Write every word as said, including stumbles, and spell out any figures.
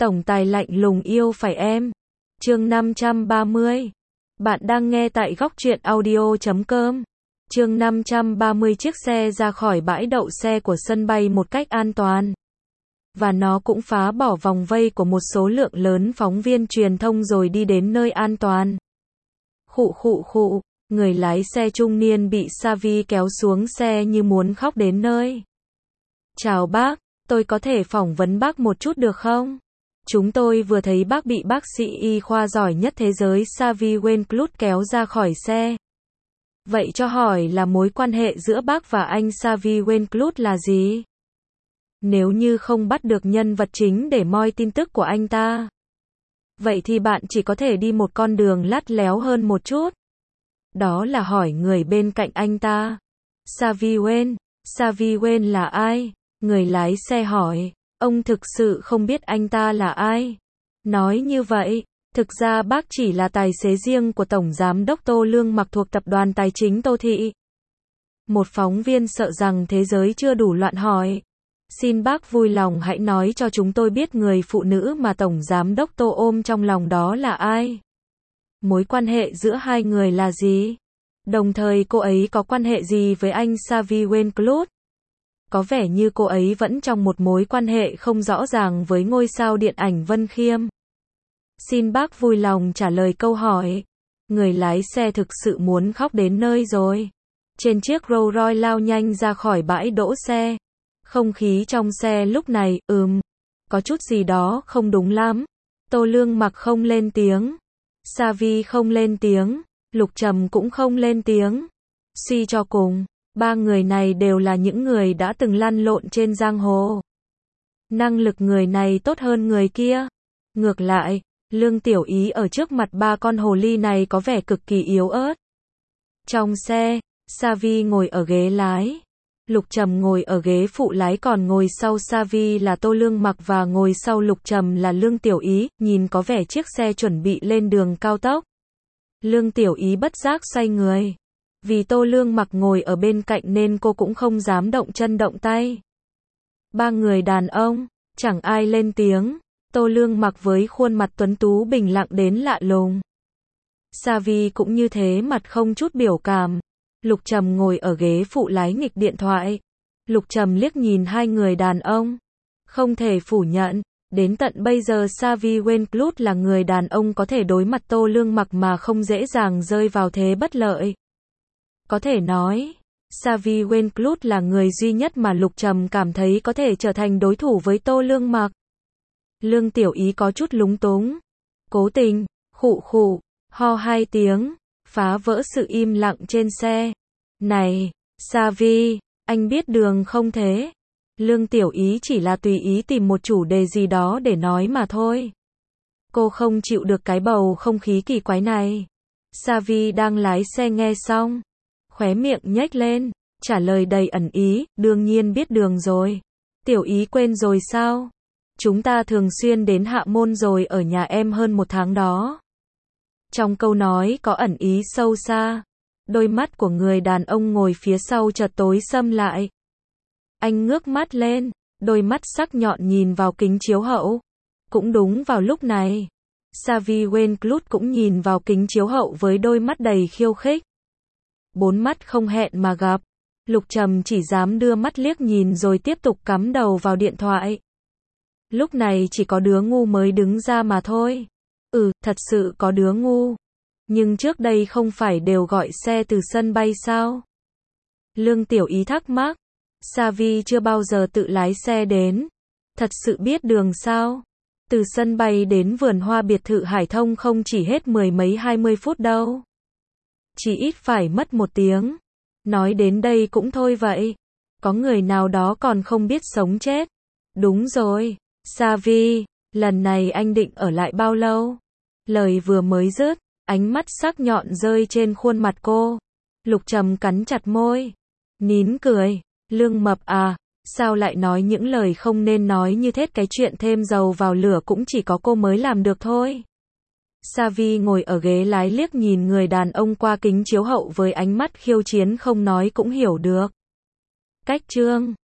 Tổng tài lạnh lùng yêu phải em. Chương năm trăm ba mươi. Bạn đang nghe tại góc truyện audio chấm com. Chương năm trăm ba mươi. Chiếc xe ra khỏi bãi đậu xe của sân bay một cách an toàn. Và nó cũng phá bỏ vòng vây của một số lượng lớn phóng viên truyền thông rồi đi đến nơi an toàn. Khụ khụ khụ, người lái xe trung niên bị Savi kéo xuống xe như muốn khóc đến nơi. Chào bác, tôi có thể phỏng vấn bác một chút được không? Chúng tôi vừa thấy bác bị bác sĩ y khoa giỏi nhất thế giới Savi Wenclut kéo ra khỏi xe. Vậy cho hỏi là mối quan hệ giữa bác và anh Savi Wenclut là gì? Nếu như không bắt được nhân vật chính để moi tin tức của anh ta, vậy thì bạn chỉ có thể đi một con đường lắt léo hơn một chút. Đó là hỏi người bên cạnh anh ta. Savi Wen, Savi Wen là ai? Người lái xe hỏi. Ông thực sự không biết anh ta là ai. Nói như vậy, thực ra bác chỉ là tài xế riêng của Tổng Giám đốc Tô Lương Mặc thuộc Tập đoàn Tài chính Tô Thị. Một phóng viên sợ rằng thế giới chưa đủ loạn hỏi. Xin bác vui lòng hãy nói cho chúng tôi biết người phụ nữ mà Tổng Giám đốc Tô ôm trong lòng đó là ai. Mối quan hệ giữa hai người là gì? Đồng thời cô ấy có quan hệ gì với anh Savi Wenclut? Có vẻ như cô ấy vẫn trong một mối quan hệ không rõ ràng với ngôi sao điện ảnh Vân Khiêm. Xin bác vui lòng trả lời câu hỏi. Người lái xe thực sự muốn khóc đến nơi rồi. Trên chiếc Rolls Royce lao nhanh ra khỏi bãi đỗ xe. Không khí trong xe lúc này, ừm, có chút gì đó không đúng lắm. Tô Lương Mặc không lên tiếng. Savi không lên tiếng. Lục Trầm cũng không lên tiếng. Suy cho cùng, ba người này đều là những người đã từng lăn lộn trên giang hồ. Năng lực người này tốt hơn người kia. Ngược lại, Lương Tiểu Ý ở trước mặt ba con hồ ly này có vẻ cực kỳ yếu ớt. Trong xe, Savi ngồi ở ghế lái. Lục Trầm ngồi ở ghế phụ lái, còn ngồi sau Savi là Tô Lương Mặc và ngồi sau Lục Trầm là Lương Tiểu Ý, nhìn có vẻ chiếc xe chuẩn bị lên đường cao tốc. Lương Tiểu Ý bất giác xoay người. Vì Tô Lương Mặc ngồi ở bên cạnh nên cô cũng không dám động chân động tay. Ba người đàn ông, chẳng ai lên tiếng. Tô Lương Mặc với khuôn mặt tuấn tú bình lặng đến lạ lùng. Savi cũng như thế, mặt không chút biểu cảm. Lục Trầm ngồi ở ghế phụ lái nghịch điện thoại. Lục Trầm liếc nhìn hai người đàn ông. Không thể phủ nhận, đến tận bây giờ Savi Wenclut là người đàn ông có thể đối mặt Tô Lương Mặc mà không dễ dàng rơi vào thế bất lợi. Có thể nói, Savi Wenclut là người duy nhất mà Lục Trầm cảm thấy có thể trở thành đối thủ với Tô Lương Mặc. Lương Tiểu Ý có chút lúng túng. Cố tình, khụ khụ, ho hai tiếng, phá vỡ sự im lặng trên xe. Này, Savi, anh biết đường không thế? Lương Tiểu Ý chỉ là tùy ý tìm một chủ đề gì đó để nói mà thôi. Cô không chịu được cái bầu không khí kỳ quái này. Savi đang lái xe nghe xong, khóe miệng nhếch lên, trả lời đầy ẩn ý, đương nhiên biết đường rồi. Tiểu Ý quên rồi sao? Chúng ta thường xuyên đến Hạ Môn rồi ở nhà em hơn một tháng đó. Trong câu nói có ẩn ý sâu xa. Đôi mắt của người đàn ông ngồi phía sau chợt tối sầm lại. Anh ngước mắt lên, đôi mắt sắc nhọn nhìn vào kính chiếu hậu. Cũng đúng vào lúc này, Savi Wenclut cũng nhìn vào kính chiếu hậu với đôi mắt đầy khiêu khích. Bốn mắt không hẹn mà gặp. Lục Trầm chỉ dám đưa mắt liếc nhìn rồi tiếp tục cắm đầu vào điện thoại. Lúc này chỉ có đứa ngu mới đứng ra mà thôi. Ừ, thật sự có đứa ngu. Nhưng trước đây không phải đều gọi xe từ sân bay sao? Lương Tiểu Ý thắc mắc. Savi chưa bao giờ tự lái xe đến. Thật sự biết đường sao? Từ sân bay đến vườn hoa biệt thự Hải Thông không chỉ hết mười mấy hai mươi phút đâu. Chỉ ít phải mất một tiếng. Nói đến đây cũng thôi vậy. Có người nào đó còn không biết sống chết. Đúng rồi, Savi, lần này anh định ở lại bao lâu? Lời vừa mới dứt, ánh mắt sắc nhọn rơi trên khuôn mặt cô. Lục Trầm cắn chặt môi, nín cười. Lương Mập à, sao lại nói những lời không nên nói như thế? Cái chuyện thêm dầu vào lửa cũng chỉ có cô mới làm được thôi. Savi ngồi ở ghế lái liếc nhìn người đàn ông qua kính chiếu hậu với ánh mắt khiêu chiến, không nói cũng hiểu được. Cách chương